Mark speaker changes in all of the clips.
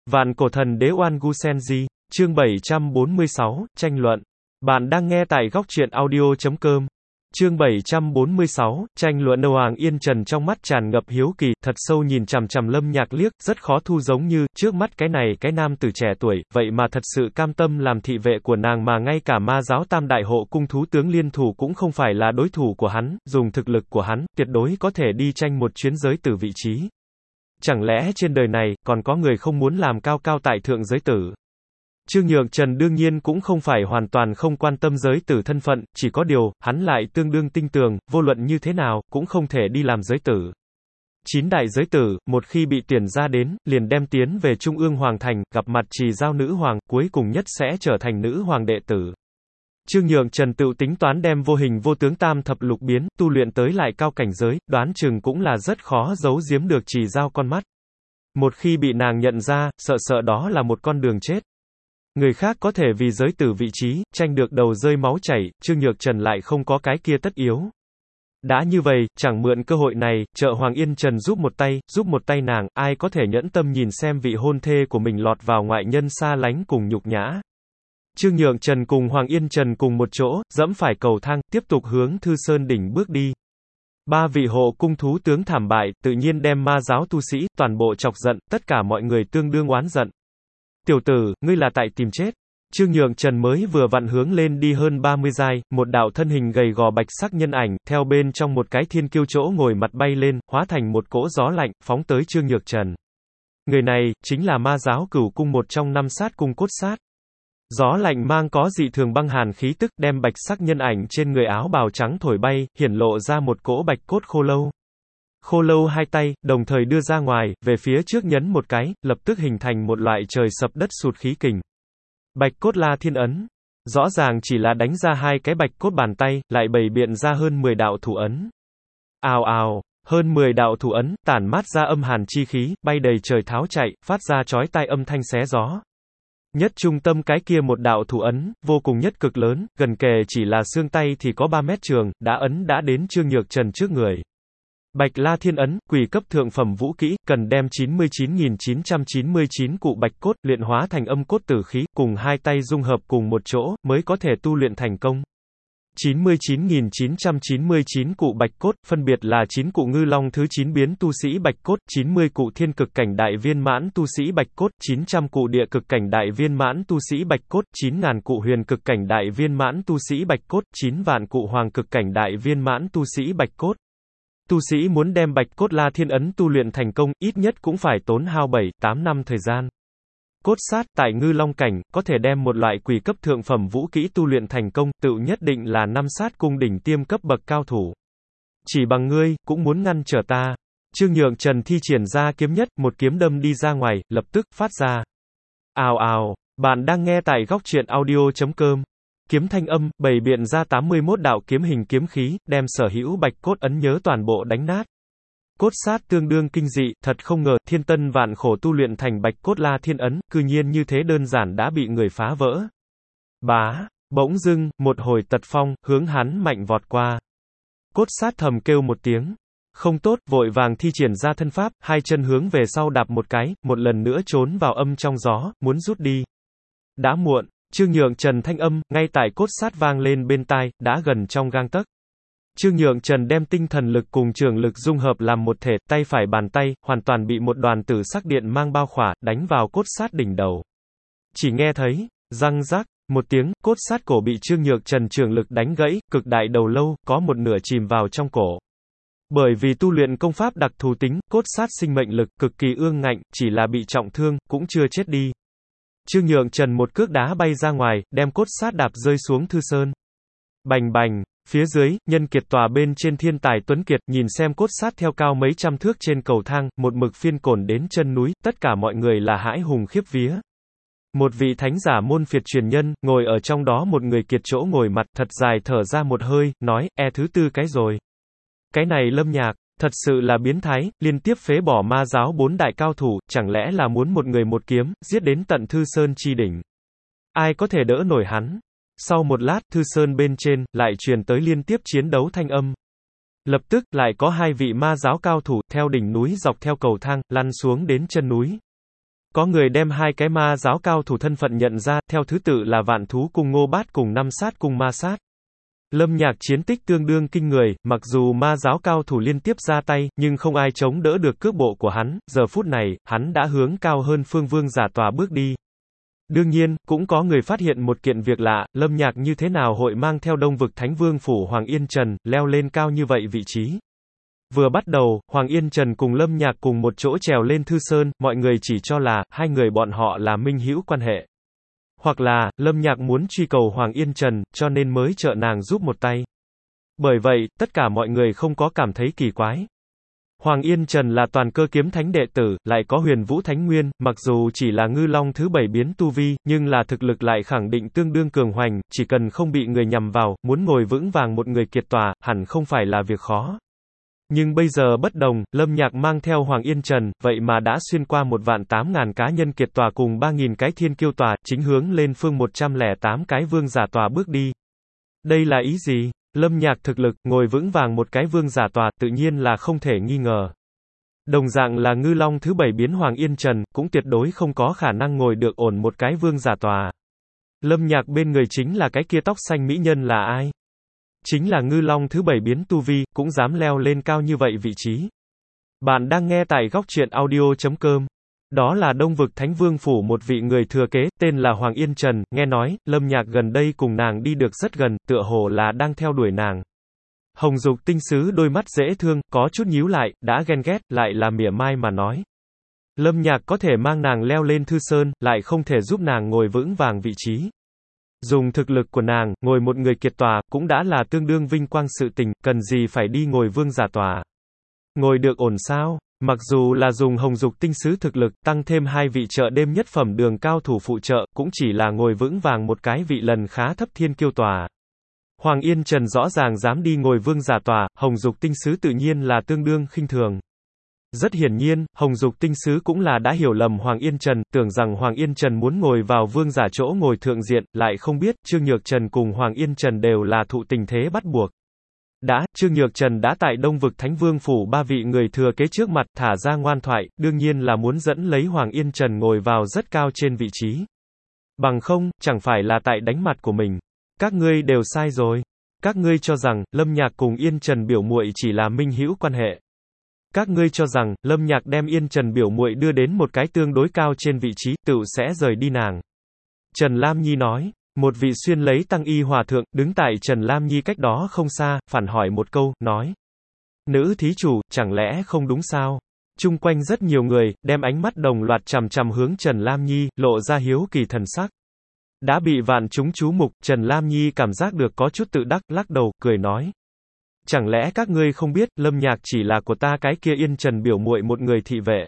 Speaker 1: Vạn cổ thần đế Oan Gu Senji, chương 746, tranh luận. Bạn đang nghe tại góc truyện audio.com. Chương 746, tranh luận. Hoàng Yên Trần trong mắt tràn ngập hiếu kỳ, thật sâu nhìn chằm chằm Lâm Nhạc liếc, rất khó thu giống như, trước mắt cái này cái nam tử trẻ tuổi, vậy mà thật sự cam tâm làm thị vệ của nàng mà ngay cả ma giáo tam đại hộ cung thú tướng liên thủ cũng không phải là đối thủ của hắn, dùng thực lực của hắn, tuyệt đối có thể đi tranh một chuyến giới tử vị trí. Chẳng lẽ trên đời này, còn có người không muốn làm cao cao tại thượng giới tử? Trương Nhượng Trần đương nhiên cũng không phải hoàn toàn không quan tâm giới tử thân phận, chỉ có điều, hắn lại tương đương tinh tường, vô luận như thế nào, cũng không thể đi làm giới tử. 9 đại giới tử, một khi bị tuyển ra đến, liền đem tiến về Trung ương Hoàng Thành, gặp mặt Trì Giao nữ hoàng, cuối cùng nhất sẽ trở thành nữ hoàng đệ tử. Trương Nhượng Trần tự tính toán đem vô hình vô tướng tam thập lục biến, tu luyện tới lại cao cảnh giới, đoán chừng cũng là rất khó giấu giếm được Trì Giao con mắt. Một khi bị nàng nhận ra, sợ đó là một con đường chết. Người khác có thể vì giới tử vị trí, tranh được đầu rơi máu chảy, Trương Nhược Trần lại không có cái kia tất yếu. Đã như vậy, chẳng mượn cơ hội này, trợ Hoàng Yên Trần giúp một tay nàng, ai có thể nhẫn tâm nhìn xem vị hôn thê của mình lọt vào ngoại nhân xa lánh cùng nhục nhã. Trương Nhượng Trần cùng Hoàng Yên Trần cùng một chỗ, dẫm phải cầu thang, tiếp tục hướng Thư Sơn đỉnh bước đi. Ba vị hộ cung thú tướng thảm bại, tự nhiên đem ma giáo tu sĩ, toàn bộ chọc giận, tất cả mọi người tương đương oán giận. Tiểu tử, ngươi là tại tìm chết. Trương Nhượng Trần mới vừa vặn hướng lên đi hơn 30 giai, một đạo thân hình gầy gò bạch sắc nhân ảnh, theo bên trong một cái thiên kiêu chỗ ngồi mặt bay lên, hóa thành một cỗ gió lạnh, phóng tới Trương Nhượng Trần. Người này, chính là ma giáo Cửu Cung một trong 5 sát cung cốt sát. Gió lạnh mang có dị thường băng hàn khí tức, đem bạch sắc nhân ảnh trên người áo bào trắng thổi bay, hiển lộ ra một cỗ bạch cốt khô lâu. Khô lâu hai tay, đồng thời đưa ra ngoài, về phía trước nhấn một cái, lập tức hình thành một loại trời sập đất sụt khí kình. Bạch cốt La Thiên ấn. Rõ ràng chỉ là đánh ra hai cái bạch cốt bàn tay, lại bày biện ra hơn 10 đạo thủ ấn. Ào ào, hơn 10 đạo thủ ấn, tản mát ra âm hàn chi khí, bay đầy trời tháo chạy, phát ra chói tai âm thanh xé gió. Nhất trung tâm cái kia một đạo thủ ấn, vô cùng nhất cực lớn, gần kề chỉ là xương tay thì có 3 mét trường, đã đến Trương Nhược Trần trước người. Bạch La Thiên ấn, quỷ cấp thượng phẩm vũ kỹ, cần đem 99.999 cụ bạch cốt luyện hóa thành âm cốt tử khí, cùng hai tay dung hợp cùng một chỗ, mới có thể tu luyện thành công. 99.999 cụ bạch cốt, phân biệt là 9 cụ ngư long thứ 9 biến tu sĩ bạch cốt, 90 cụ thiên cực cảnh đại viên mãn tu sĩ bạch cốt, 900 cụ địa cực cảnh đại viên mãn tu sĩ bạch cốt, 9.000 cụ huyền cực cảnh đại viên mãn tu sĩ bạch cốt, 9 vạn cụ hoàng cực cảnh đại viên mãn tu sĩ bạch cốt. Tu sĩ muốn đem bạch cốt La Thiên ấn tu luyện thành công, ít nhất cũng phải tốn hao 7-8 năm thời gian. Cốt sát, tại ngư long cảnh, có thể đem một loại quỷ cấp thượng phẩm vũ kỹ tu luyện thành công, tự nhất định là 5 sát cung đỉnh tiêm cấp bậc cao thủ. Chỉ bằng ngươi, cũng muốn ngăn trở ta. Trương Nhượng Trần thi triển ra kiếm nhất, một kiếm đâm đi ra ngoài, lập tức, phát ra. Ào ào, bạn đang nghe tại góc truyện audio.com. Kiếm thanh âm, bày biện ra 81 đạo kiếm hình kiếm khí, đem sở hữu bạch cốt ấn nhớ toàn bộ đánh nát. Cốt sát tương đương kinh dị, thật không ngờ, thiên tân vạn khổ tu luyện thành bạch cốt La Thiên ấn, cư nhiên như thế đơn giản đã bị người phá vỡ. Bá, bỗng dưng, một hồi tật phong, hướng hắn mạnh vọt qua. Cốt sát thầm kêu một tiếng. Không tốt, vội vàng thi triển ra thân pháp, hai chân hướng về sau đạp một cái, một lần nữa trốn vào âm trong gió, muốn rút đi. Đã muộn. Trương Nhượng Trần thanh âm, ngay tại cốt sát vang lên bên tai, đã gần trong gang tấc. Trương Nhượng Trần đem tinh thần lực cùng trường lực dung hợp làm một thể, tay phải bàn tay, hoàn toàn bị một đoàn tử sắc điện mang bao khỏa, đánh vào cốt sát đỉnh đầu. Chỉ nghe thấy, răng rắc, một tiếng, cốt sát cổ bị Trương Nhượng Trần trường lực đánh gãy, cực đại đầu lâu, có một nửa chìm vào trong cổ. Bởi vì tu luyện công pháp đặc thù tính, cốt sát sinh mệnh lực, cực kỳ ương ngạnh, chỉ là bị trọng thương, cũng chưa chết đi. Trương Nhượng Trần một cước đá bay ra ngoài, đem cốt sát đạp rơi xuống Thư Sơn. Bành bành, phía dưới, nhân kiệt tòa bên trên thiên tài tuấn kiệt, nhìn xem cốt sát theo cao mấy trăm thước trên cầu thang, một mực phiên cổn đến chân núi, tất cả mọi người là hãi hùng khiếp vía. Một vị thánh giả môn phiệt truyền nhân, ngồi ở trong đó một người kiệt chỗ ngồi mặt, thật dài thở ra một hơi, nói, thứ tư cái rồi. Cái này Lâm Nhạc, thật sự là biến thái, liên tiếp phế bỏ ma giáo 4 đại cao thủ, chẳng lẽ là muốn một người một kiếm, giết đến tận Thư Sơn chi đỉnh. Ai có thể đỡ nổi hắn? Sau một lát, Thư Sơn bên trên, lại truyền tới liên tiếp chiến đấu thanh âm. Lập tức, lại có 2 vị ma giáo cao thủ, theo đỉnh núi dọc theo cầu thang, lăn xuống đến chân núi. Có người đem hai cái ma giáo cao thủ thân phận nhận ra, theo thứ tự là Vạn Thú Cung Ngô Bát cùng Năm Sát Cung Ma Sát. Lâm Nhạc chiến tích tương đương kinh người, mặc dù ma giáo cao thủ liên tiếp ra tay, nhưng không ai chống đỡ được cước bộ của hắn, giờ phút này, hắn đã hướng cao hơn Phương Vương Giả Tòa bước đi. Đương nhiên, cũng có người phát hiện một kiện việc lạ, Lâm Nhạc như thế nào hội mang theo Đông Vực Thánh Vương Phủ Hoàng Yên Trần, leo lên cao như vậy vị trí. Vừa bắt đầu, Hoàng Yên Trần cùng Lâm Nhạc cùng một chỗ trèo lên Thư Sơn, mọi người chỉ cho là, hai người bọn họ là minh hữu quan hệ. Hoặc là, Lâm Nhạc muốn truy cầu Hoàng Yên Trần, cho nên mới trợ nàng giúp một tay. Bởi vậy, tất cả mọi người không có cảm thấy kỳ quái. Hoàng Yên Trần là toàn cơ kiếm thánh đệ tử, lại có huyền vũ thánh nguyên, mặc dù chỉ là ngư long thứ 7 biến tu vi, nhưng là thực lực lại khẳng định tương đương cường hoành, chỉ cần không bị người nhằm vào, muốn ngồi vững vàng một người kiệt tòa, hẳn không phải là việc khó. Nhưng bây giờ bất đồng, Lâm Nhạc mang theo Hoàng Yên Trần, vậy mà đã xuyên qua 1.800.000 cá nhân kiệt tòa cùng 3.000 cái thiên kiêu tòa, chính hướng lên phương 108 cái vương giả tòa bước đi. Đây là ý gì? Lâm Nhạc thực lực, ngồi vững vàng một cái vương giả tòa, tự nhiên là không thể nghi ngờ. Đồng dạng là ngư long thứ 7 biến Hoàng Yên Trần, cũng tuyệt đối không có khả năng ngồi được ổn một cái vương giả tòa. Lâm Nhạc bên người chính là cái kia tóc xanh mỹ nhân là ai? Chính là ngư long thứ 7 biến tu vi, cũng dám leo lên cao như vậy vị trí. Bạn đang nghe tại góc truyện audio.com. Đó là Đông Vực Thánh Vương Phủ một vị người thừa kế, tên là Hoàng Yên Trần, nghe nói, Lâm Nhạc gần đây cùng nàng đi được rất gần, tựa hồ là đang theo đuổi nàng. Hồng Dục tinh sứ đôi mắt dễ thương, có chút nhíu lại, đã ghen ghét, lại là mỉa mai mà nói. Lâm Nhạc có thể mang nàng leo lên Thư Sơn, lại không thể giúp nàng ngồi vững vàng vị trí. Dùng thực lực của nàng, ngồi một người kiệt tòa, cũng đã là tương đương vinh quang sự tình, cần gì phải đi ngồi vương giả tòa. Ngồi được ổn sao? Mặc dù là dùng Hồng Dục tinh sứ thực lực, tăng thêm hai vị trợ đêm nhất phẩm đường cao thủ phụ trợ, cũng chỉ là ngồi vững vàng một cái vị lần khá thấp thiên kiêu tòa. Hoàng Yên Trần rõ ràng dám đi ngồi vương giả tòa, Hồng Dục tinh sứ tự nhiên là tương đương khinh thường. Rất hiển nhiên, Hồng Dục tinh sứ cũng là đã hiểu lầm Hoàng Yên Trần, tưởng rằng Hoàng Yên Trần muốn ngồi vào vương giả chỗ ngồi thượng diện, lại không biết, Trương Nhược Trần cùng Hoàng Yên Trần đều là thụ tình thế bắt buộc. Trương Nhược Trần đã tại Đông Vực Thánh Vương Phủ ba vị người thừa kế trước mặt, thả ra ngoan thoại, đương nhiên là muốn dẫn lấy Hoàng Yên Trần ngồi vào rất cao trên vị trí. Bằng không, chẳng phải là tại đánh mặt của mình. Các ngươi đều sai rồi. Các ngươi cho rằng, Lâm Nhạc cùng Yên Trần biểu muội chỉ là minh hữu quan hệ. Các ngươi cho rằng, Lâm Nhạc đem Yên Trần biểu muội đưa đến một cái tương đối cao trên vị trí, tựu sẽ rời đi nàng. Trần Lam Nhi nói. Một vị xuyên lấy tăng y hòa thượng, đứng tại Trần Lam Nhi cách đó không xa, phản hỏi một câu, nói. Nữ thí chủ, chẳng lẽ không đúng sao? Chung quanh rất nhiều người, đem ánh mắt đồng loạt chằm chằm hướng Trần Lam Nhi, lộ ra hiếu kỳ thần sắc. Đã bị vạn chúng chú mục, Trần Lam Nhi cảm giác được có chút tự đắc, lắc đầu, cười nói. Chẳng lẽ các ngươi không biết, Lâm Nhạc chỉ là của ta cái kia Yên Trần biểu muội một người thị vệ.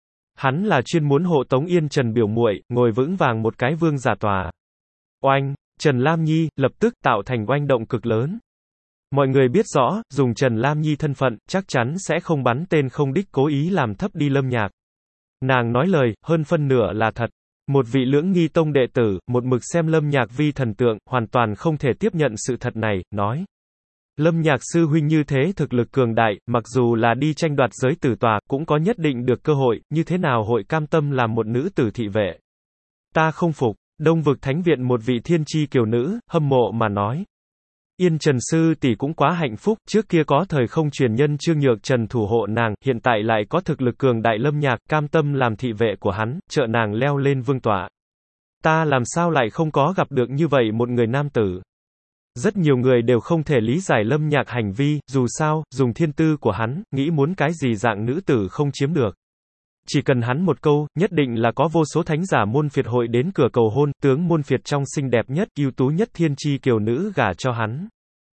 Speaker 1: Hắn là chuyên muốn hộ tống Yên Trần biểu muội, ngồi vững vàng một cái vương giả tòa. Oanh, Trần Lam Nhi, lập tức tạo thành oanh động cực lớn. Mọi người biết rõ, dùng Trần Lam Nhi thân phận, chắc chắn sẽ không bắn tên không đích cố ý làm thấp đi Lâm Nhạc. Nàng nói lời, hơn phân nửa là thật. Một vị Lưỡng Nghi Tông đệ tử, một mực xem Lâm Nhạc vi thần tượng, hoàn toàn không thể tiếp nhận sự thật này, nói. Lâm Nhạc sư huynh như thế thực lực cường đại, mặc dù là đi tranh đoạt giới tử tòa, cũng có nhất định được cơ hội, như thế nào hội cam tâm làm một nữ tử thị vệ. Ta không phục. Đông Vực Thánh Viện một vị thiên chi kiều nữ, hâm mộ mà nói. Yên Trần sư tỷ cũng quá hạnh phúc, trước kia có thời không truyền nhân Trương Nhược Trần thủ hộ nàng, hiện tại lại có thực lực cường đại Lâm Nhạc, cam tâm làm thị vệ của hắn, trợ nàng leo lên vương tọa. Ta làm sao lại không có gặp được như vậy một người nam tử. Rất nhiều người đều không thể lý giải Lâm Nhạc hành vi, dù sao, dùng thiên tư của hắn, nghĩ muốn cái gì dạng nữ tử không chiếm được. Chỉ cần hắn một câu, nhất định là có vô số thánh giả môn phiệt hội đến cửa cầu hôn, tướng môn phiệt trong xinh đẹp nhất, ưu tú nhất thiên chi kiều nữ gả cho hắn.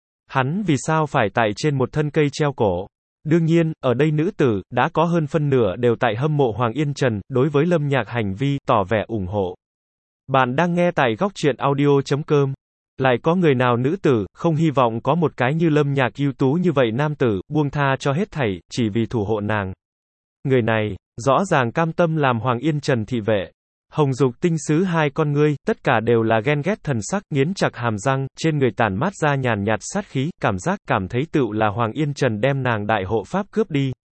Speaker 1: Hắn vì sao phải tại trên một thân cây treo cổ? Đương nhiên, ở đây nữ tử, đã có hơn phân nửa đều tại hâm mộ Hoàng Yên Trần, đối với Lâm Nhạc hành vi, tỏ vẻ ủng hộ. Bạn đang nghe tại góc truyện audio.com. Lại có người nào nữ tử, không hy vọng có một cái như Lâm Nhạc ưu tú như vậy nam tử, buông tha cho hết thảy, chỉ vì thủ hộ nàng. Người này, rõ ràng cam tâm làm Hoàng Yên Trần thị vệ. Hồng Dục tinh sứ hai con ngươi, tất cả đều là ghen ghét thần sắc, nghiến chặt hàm răng, trên người tản mát ra nhàn nhạt sát khí, cảm thấy tựu là Hoàng Yên Trần đem nàng đại hộ pháp cướp đi.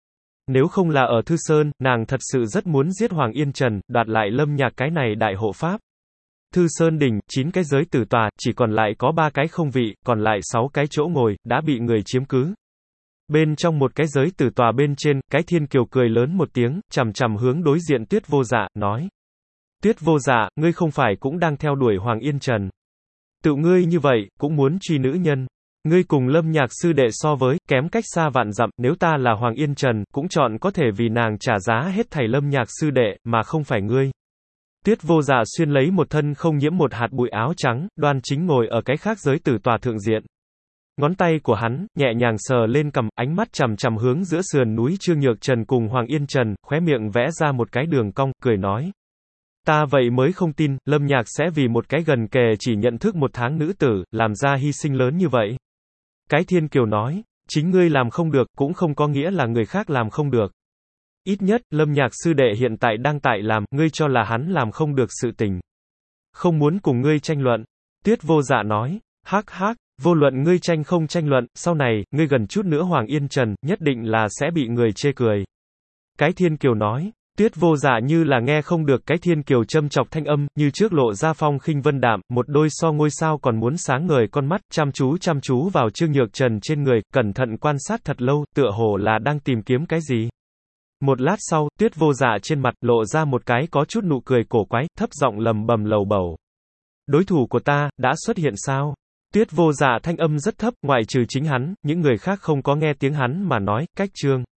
Speaker 1: Nếu không là ở Thư Sơn, nàng thật sự rất muốn giết Hoàng Yên Trần, đoạt lại Lâm Nhạc cái này đại hộ pháp. Thư Sơn đỉnh, 9 cái giới tử tòa, chỉ còn lại có 3 cái không vị, còn lại 6 cái chỗ ngồi, đã bị người chiếm cứ. Bên trong một cái giới tử tòa bên trên, cái Thiên Kiều cười lớn một tiếng, chằm chằm hướng đối diện Tuyết Vô Dạ, nói. Tuyết Vô Dạ, ngươi không phải cũng đang theo đuổi Hoàng Yên Trần. Tự ngươi như vậy, cũng muốn truy nữ nhân. Ngươi cùng Lâm Nhạc sư đệ so với, kém cách xa vạn dặm, nếu ta là Hoàng Yên Trần, cũng chọn có thể vì nàng trả giá hết thảy Lâm Nhạc sư đệ, mà không phải ngươi. Tuyết Vô Dạ xuyên lấy một thân không nhiễm một hạt bụi áo trắng, đoan chính ngồi ở cái khác giới tử tòa thượng diện. Ngón tay của hắn, nhẹ nhàng sờ lên cằm, ánh mắt chằm chằm hướng giữa sườn núi Trương Nhược Trần cùng Hoàng Yên Trần, khóe miệng vẽ ra một cái đường cong, cười nói. Ta vậy mới không tin, Lâm Nhạc sẽ vì một cái gần kề chỉ nhận thức 1 tháng nữ tử, làm ra hy sinh lớn như vậy. Cái Thiên Kiều nói, chính ngươi làm không được, cũng không có nghĩa là người khác làm không được. Ít nhất, Lâm Nhạc sư đệ hiện tại đang tại làm, ngươi cho là hắn làm không được sự tình. Không muốn cùng ngươi tranh luận. Tuyết Vô Dạ nói, hắc hắc, vô luận ngươi tranh không tranh luận, sau này, ngươi gần chút nữa Hoàng Yên Trần, nhất định là sẽ bị người chê cười. Cái Thiên Kiều nói, Tuyết Vô Dạ như là nghe không được cái Thiên Kiều châm chọc thanh âm, như trước lộ ra phong khinh vân đạm, một đôi so ngôi sao còn muốn sáng ngời con mắt, chăm chú vào Trương Nhược Trần trên người, cẩn thận quan sát thật lâu, tựa hồ là đang tìm kiếm cái gì. Một lát sau, Tuyết Vô Dạ trên mặt lộ ra một cái có chút nụ cười cổ quái, thấp giọng lầm bầm lầu bầu. Đối thủ của ta, đã xuất hiện sao? Tuyết Vô Dạ thanh âm rất thấp, ngoại trừ chính hắn, những người khác không có nghe tiếng hắn mà nói, cách Trương